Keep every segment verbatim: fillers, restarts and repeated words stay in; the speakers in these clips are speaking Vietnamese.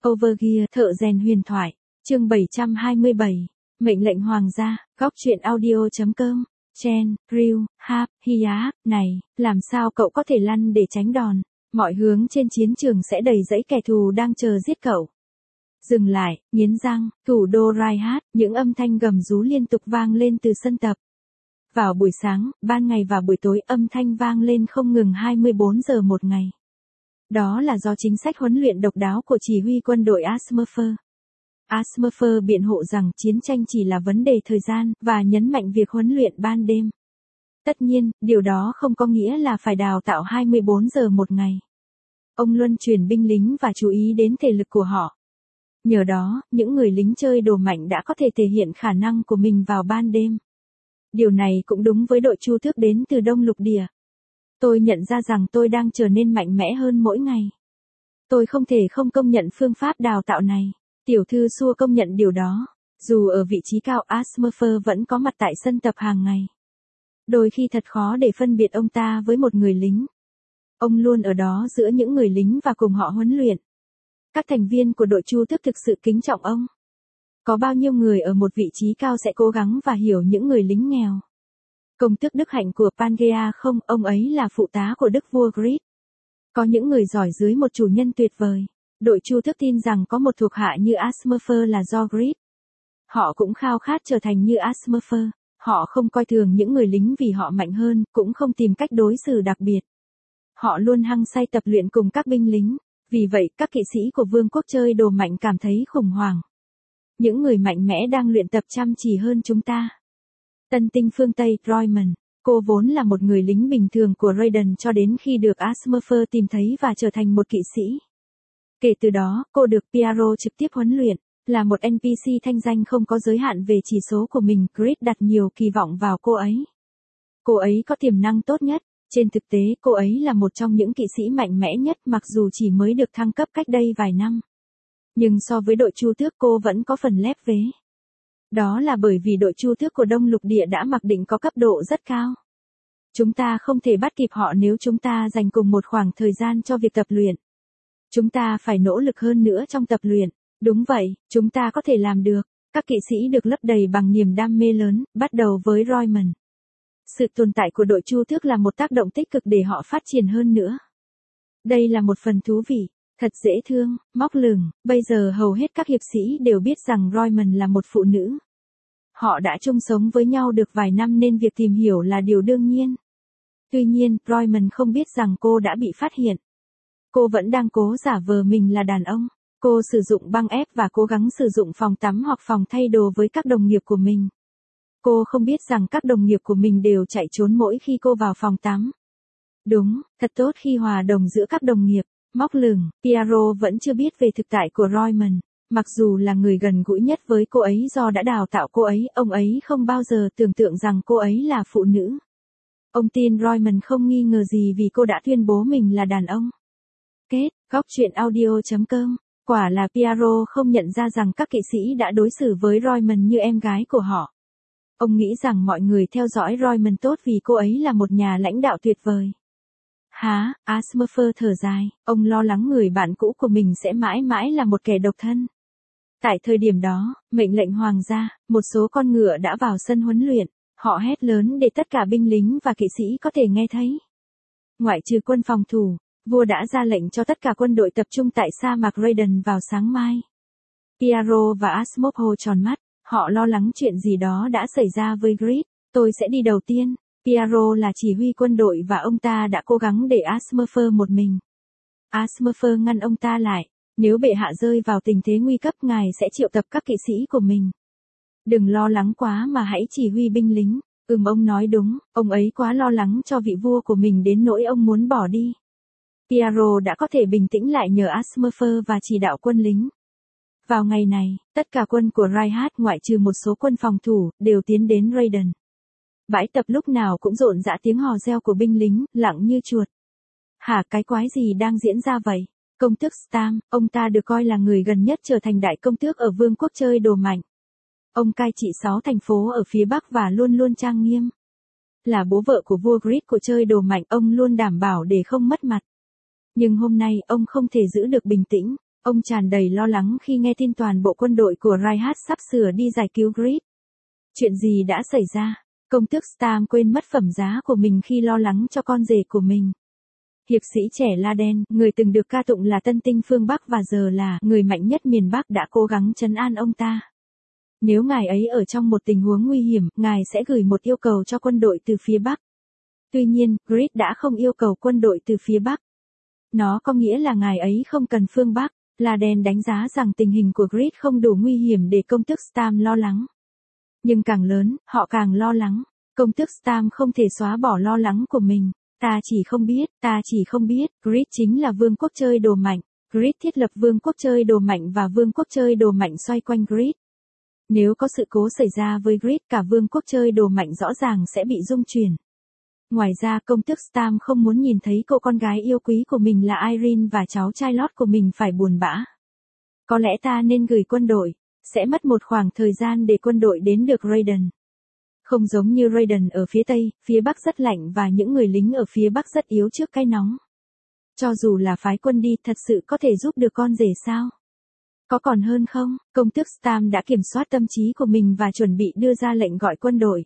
Overgear, thợ rèn huyền thoại, chương bảy trăm hai mươi bảy, mệnh lệnh hoàng gia, góc truyện audio.com, Chen, Ryu, Hap, Hiya, này, làm sao cậu có thể lăn để tránh đòn, mọi hướng trên chiến trường sẽ đầy dẫy kẻ thù đang chờ giết cậu. Dừng lại, nghiến răng, thủ đô Raihat, những âm thanh gầm rú liên tục vang lên từ sân tập. Vào buổi sáng, ban ngày và buổi tối âm thanh vang lên không ngừng hai mươi bốn giờ một ngày. Đó là do chính sách huấn luyện độc đáo của chỉ huy quân đội Asmurfer. Asmurfer biện hộ rằng chiến tranh chỉ là vấn đề thời gian, và nhấn mạnh việc huấn luyện ban đêm. Tất nhiên, điều đó không có nghĩa là phải đào tạo hai mươi bốn giờ một ngày. Ông luân chuyển binh lính và chú ý đến thể lực của họ. Nhờ đó, những người lính chơi đồ mạnh đã có thể thể hiện khả năng của mình vào ban đêm. Điều này cũng đúng với đội chu tước đến từ Đông Lục Địa. Tôi nhận ra rằng tôi đang trở nên mạnh mẽ hơn mỗi ngày. Tôi không thể không công nhận phương pháp đào tạo này. Tiểu thư Xua công nhận điều đó. Dù ở vị trí cao, Asmurfer vẫn có mặt tại sân tập hàng ngày. Đôi khi thật khó để phân biệt ông ta với một người lính. Ông luôn ở đó giữa những người lính và cùng họ huấn luyện. Các thành viên của đội chu tước thực sự kính trọng ông. Có bao nhiêu người ở một vị trí cao sẽ cố gắng và hiểu những người lính nghèo. Công tước đức hạnh của Pangea không, ông ấy là phụ tá của đức vua Grid. Có những người giỏi dưới một chủ nhân tuyệt vời. Đội chu tước tin rằng có một thuộc hạ như Asmurfer là do Grid. Họ cũng khao khát trở thành như Asmurfer. Họ không coi thường những người lính vì họ mạnh hơn, cũng không tìm cách đối xử đặc biệt. Họ luôn hăng say tập luyện cùng các binh lính. Vì vậy, các kỵ sĩ của vương quốc chơi đồ mạnh cảm thấy khủng hoảng. Những người mạnh mẽ đang luyện tập chăm chỉ hơn chúng ta. Tân tinh phương Tây, Royman. Cô vốn là một người lính bình thường của Raiden cho đến khi được Asmurfer tìm thấy và trở thành một kỵ sĩ. Kể từ đó, cô được Piaro trực tiếp huấn luyện. Là một en pê xê thanh danh không có giới hạn về chỉ số của mình, Grid đặt nhiều kỳ vọng vào cô ấy. Cô ấy có tiềm năng tốt nhất. Trên thực tế, cô ấy là một trong những kỵ sĩ mạnh mẽ nhất mặc dù chỉ mới được thăng cấp cách đây vài năm. Nhưng so với đội chu tước cô vẫn có phần lép vế. Đó là bởi vì đội chu tước của Đông Lục Địa đã mặc định có cấp độ rất cao. Chúng ta không thể bắt kịp họ nếu chúng ta dành cùng một khoảng thời gian cho việc tập luyện. Chúng ta phải nỗ lực hơn nữa trong tập luyện. Đúng vậy, chúng ta có thể làm được. Các kỵ sĩ được lấp đầy bằng niềm đam mê lớn, bắt đầu với Royman. Sự tồn tại của đội chu tước là một tác động tích cực để họ phát triển hơn nữa. Đây là một phần thú vị, thật dễ thương, móc lửng, bây giờ hầu hết các hiệp sĩ đều biết rằng Royman là một phụ nữ. Họ đã chung sống với nhau được vài năm nên việc tìm hiểu là điều đương nhiên. Tuy nhiên, Royman không biết rằng cô đã bị phát hiện. Cô vẫn đang cố giả vờ mình là đàn ông. Cô sử dụng băng ép và cố gắng sử dụng phòng tắm hoặc phòng thay đồ với các đồng nghiệp của mình. Cô không biết rằng các đồng nghiệp của mình đều chạy trốn mỗi khi cô vào phòng tắm. Đúng, thật tốt khi hòa đồng giữa các đồng nghiệp. Móc lửng, Piaro vẫn chưa biết về thực tại của Royman. Mặc dù là người gần gũi nhất với cô ấy do đã đào tạo cô ấy, ông ấy không bao giờ tưởng tượng rằng cô ấy là phụ nữ. Ông tin Royman không nghi ngờ gì vì cô đã tuyên bố mình là đàn ông. Kết, góc truyện audio.com. Quả là Piaro không nhận ra rằng các kỵ sĩ đã đối xử với Royman như em gái của họ. Ông nghĩ rằng mọi người theo dõi Royman tốt vì cô ấy là một nhà lãnh đạo tuyệt vời. Hả, Asmurfer thở dài, ông lo lắng người bạn cũ của mình sẽ mãi mãi là một kẻ độc thân. Tại thời điểm đó, mệnh lệnh hoàng gia, một số con ngựa đã vào sân huấn luyện, họ hét lớn để tất cả binh lính và kỵ sĩ có thể nghe thấy. Ngoại trừ quân phòng thủ, vua đã ra lệnh cho tất cả quân đội tập trung tại sa mạc Raiden vào sáng mai. Piaro và Asmurfer tròn mắt, họ lo lắng chuyện gì đó đã xảy ra với Grid. Tôi sẽ đi đầu tiên. Piaro là chỉ huy quân đội và ông ta đã cố gắng để Asmurfer một mình. Asmurfer ngăn ông ta lại. Nếu bệ hạ rơi vào tình thế nguy cấp ngài sẽ triệu tập các kỵ sĩ của mình. Đừng lo lắng quá mà hãy chỉ huy binh lính. Ừm, ông nói đúng, ông ấy quá lo lắng cho vị vua của mình đến nỗi ông muốn bỏ đi. Piaro đã có thể bình tĩnh lại nhờ Asmurfer và chỉ đạo quân lính. Vào ngày này, tất cả quân của Raihat ngoại trừ một số quân phòng thủ, đều tiến đến Raiden. Bãi tập lúc nào cũng rộn rã tiếng hò reo của binh lính, lặng như chuột. Hả, cái quái gì đang diễn ra vậy? Công tước Stam, ông ta được coi là người gần nhất trở thành đại công tước ở vương quốc chơi đồ mạnh. Ông cai trị sáu thành phố ở phía Bắc và luôn luôn trang nghiêm. Là bố vợ của vua Grid của chơi đồ mạnh, ông luôn đảm bảo để không mất mặt. Nhưng hôm nay ông không thể giữ được bình tĩnh. Ông tràn đầy lo lắng khi nghe tin toàn bộ quân đội của Reinhardt sắp sửa đi giải cứu Grid. Chuyện gì đã xảy ra? Công tước Stam quên mất phẩm giá của mình khi lo lắng cho con rể của mình. Hiệp sĩ trẻ Laden, người từng được ca tụng là tân tinh phương Bắc và giờ là người mạnh nhất miền Bắc đã cố gắng trấn an ông ta. Nếu ngài ấy ở trong một tình huống nguy hiểm, ngài sẽ gửi một yêu cầu cho quân đội từ phía Bắc. Tuy nhiên, Grid đã không yêu cầu quân đội từ phía Bắc. Nó có nghĩa là ngài ấy không cần phương Bắc. Laden đánh giá rằng tình hình của Grid không đủ nguy hiểm để công tước Stam lo lắng. Nhưng càng lớn, họ càng lo lắng. Công tước Stam không thể xóa bỏ lo lắng của mình. Ta chỉ không biết, ta chỉ không biết, Grid chính là vương quốc chơi đồ mạnh. Grid thiết lập vương quốc chơi đồ mạnh và vương quốc chơi đồ mạnh xoay quanh Grid. Nếu có sự cố xảy ra với Grid, cả vương quốc chơi đồ mạnh rõ ràng sẽ bị rung chuyển. Ngoài ra công tước Stam không muốn nhìn thấy cô con gái yêu quý của mình là Irene và cháu trai lót của mình phải buồn bã. Có lẽ ta nên gửi quân đội, sẽ mất một khoảng thời gian để quân đội đến được Raiden. Không giống như Raiden ở phía Tây, phía Bắc rất lạnh và những người lính ở phía Bắc rất yếu trước cái nóng. Cho dù là phái quân đi thật sự có thể giúp được con rể sao? Có còn hơn không? Công tước Stam đã kiểm soát tâm trí của mình và chuẩn bị đưa ra lệnh gọi quân đội.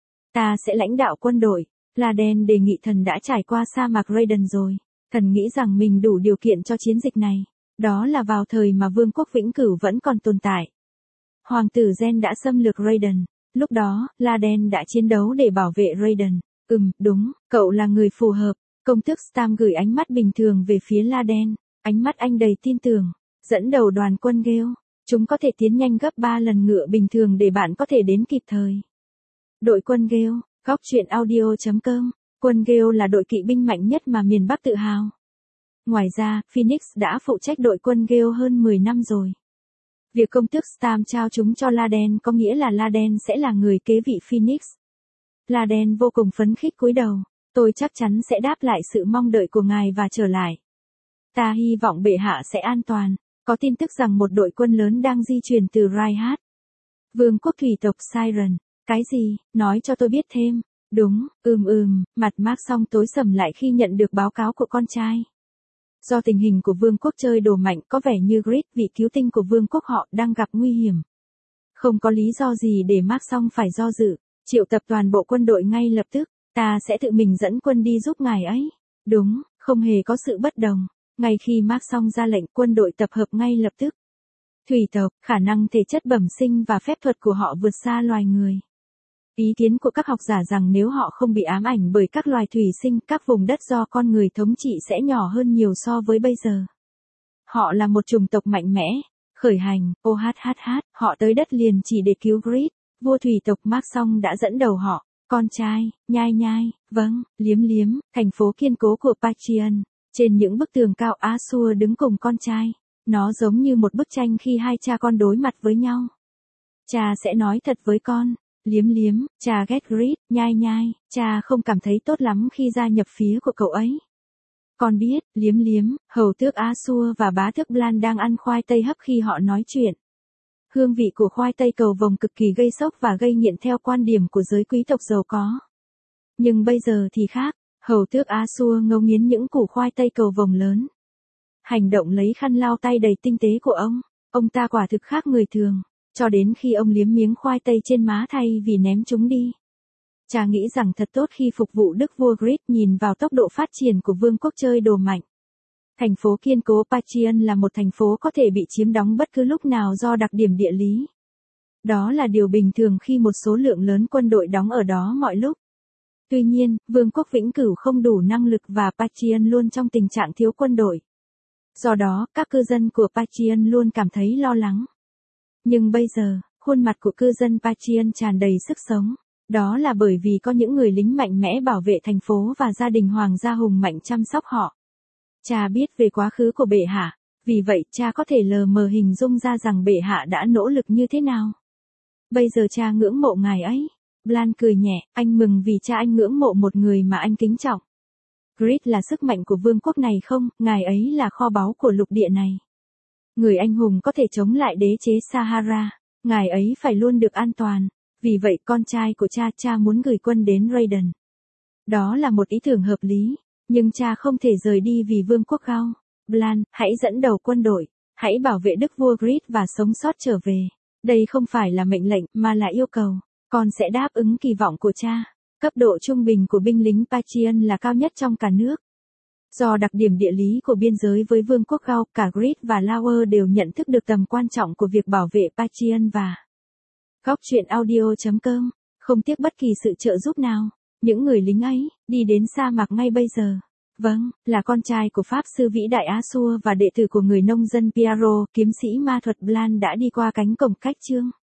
Ta sẽ lãnh đạo quân đội. Laden đề nghị thần đã trải qua sa mạc Raiden rồi. Thần nghĩ rằng mình đủ điều kiện cho chiến dịch này. Đó là vào thời mà vương quốc vĩnh cửu vẫn còn tồn tại. Hoàng tử Gen đã xâm lược Raiden. Lúc đó, Laden đã chiến đấu để bảo vệ Raiden. Ừm, đúng, cậu là người phù hợp. Công tước Stam gửi ánh mắt bình thường về phía Laden. Ánh mắt anh đầy tin tưởng. Dẫn đầu đoàn quân Gale. Chúng có thể tiến nhanh gấp ba lần ngựa bình thường để bạn có thể đến kịp thời. Đội quân Gale. Góc truyện audio chấm com. Quân Gale là đội kỵ binh mạnh nhất mà miền Bắc tự hào. Ngoài ra, Phoenix đã phụ trách đội quân Gale hơn mười năm rồi. Việc công tước Stam trao chúng cho Laden có nghĩa là Laden sẽ là người kế vị Phoenix. Laden vô cùng phấn khích cúi đầu. Tôi chắc chắn sẽ đáp lại sự mong đợi của ngài và trở lại. Ta hy vọng bệ hạ sẽ an toàn. Có tin tức rằng một đội quân lớn đang di chuyển từ Reinhardt. Vương quốc thủy tộc Siren. Cái gì? Nói cho tôi biết thêm. Đúng, ừm ừm, mặt Mark Song tối sầm lại khi nhận được báo cáo của con trai. Do tình hình của vương quốc chơi đồ mạnh có vẻ như Grid, vị cứu tinh của vương quốc họ, đang gặp nguy hiểm. Không có lý do gì để Mark Song phải do dự, triệu tập toàn bộ quân đội ngay lập tức, ta sẽ tự mình dẫn quân đi giúp ngài ấy. Đúng, không hề có sự bất đồng. Ngay khi Mark Song ra lệnh, quân đội tập hợp ngay lập tức. Thủy tộc, khả năng thể chất bẩm sinh và phép thuật của họ vượt xa loài người. Ý kiến của các học giả rằng nếu họ không bị ám ảnh bởi các loài thủy sinh, các vùng đất do con người thống trị sẽ nhỏ hơn nhiều so với bây giờ. Họ là một chủng tộc mạnh mẽ. Khởi hành, ô hát hát hát, họ tới đất liền chỉ để cứu Grid. Vua thủy tộc Mark Song đã dẫn đầu họ. Con trai, nhai nhai, vâng, liếm liếm, thành phố kiên cố của Patreon. Trên những bức tường cao, Ashur đứng cùng con trai. Nó giống như một bức tranh khi hai cha con đối mặt với nhau. Cha sẽ nói thật với con. Liếm liếm, cha ghét Grid, nhai nhai, cha không cảm thấy tốt lắm khi gia nhập phía của cậu ấy. Con biết, liếm liếm, hầu tước Ashur và bá tước Blan đang ăn khoai tây hấp khi họ nói chuyện. Hương vị của khoai tây cầu vồng cực kỳ gây sốc và gây nghiện theo quan điểm của giới quý tộc giàu có. Nhưng bây giờ thì khác, hầu tước Ashur ngấu nghiến những củ khoai tây cầu vồng lớn. Hành động lấy khăn lau tay đầy tinh tế của ông, ông ta quả thực khác người thường. Cho đến khi ông liếm miếng khoai tây trên má thay vì ném chúng đi. Cha nghĩ rằng thật tốt khi phục vụ đức vua Grid nhìn vào tốc độ phát triển của vương quốc chơi đồ mạnh. Thành phố kiên cố Patreon là một thành phố có thể bị chiếm đóng bất cứ lúc nào do đặc điểm địa lý. Đó là điều bình thường khi một số lượng lớn quân đội đóng ở đó mọi lúc. Tuy nhiên, vương quốc vĩnh cửu không đủ năng lực và Patreon luôn trong tình trạng thiếu quân đội. Do đó, các cư dân của Patreon luôn cảm thấy lo lắng. Nhưng bây giờ, khuôn mặt của cư dân Patreon tràn đầy sức sống. Đó là bởi vì có những người lính mạnh mẽ bảo vệ thành phố và gia đình hoàng gia hùng mạnh chăm sóc họ. Cha biết về quá khứ của bệ hạ, vì vậy cha có thể lờ mờ hình dung ra rằng bệ hạ đã nỗ lực như thế nào. Bây giờ cha ngưỡng mộ ngài ấy. Blan cười nhẹ, anh mừng vì cha anh ngưỡng mộ một người mà anh kính trọng. Grid là sức mạnh của vương quốc này không, ngài ấy là kho báu của lục địa này. Người anh hùng có thể chống lại đế chế Sahara, ngài ấy phải luôn được an toàn. Vì vậy con trai của cha, cha muốn gửi quân đến Raiden. Đó là một ý tưởng hợp lý, nhưng cha không thể rời đi vì vương quốc Gao. Blan, hãy dẫn đầu quân đội. Hãy bảo vệ đức vua Grid và sống sót trở về. Đây không phải là mệnh lệnh, mà là yêu cầu. Con sẽ đáp ứng kỳ vọng của cha. Cấp độ trung bình của binh lính Patreon là cao nhất trong cả nước. Do đặc điểm địa lý của biên giới với Vương quốc Gaul, cả Grid và Lauer đều nhận thức được tầm quan trọng của việc bảo vệ Patreon và Góc truyện audio chấm com không tiếc bất kỳ sự trợ giúp nào. Những người lính ấy, đi đến sa mạc ngay bây giờ. Vâng, là con trai của Pháp sư vĩ đại Asur và đệ tử của người nông dân Piero, kiếm sĩ ma thuật Blan đã đi qua cánh cổng cách trương.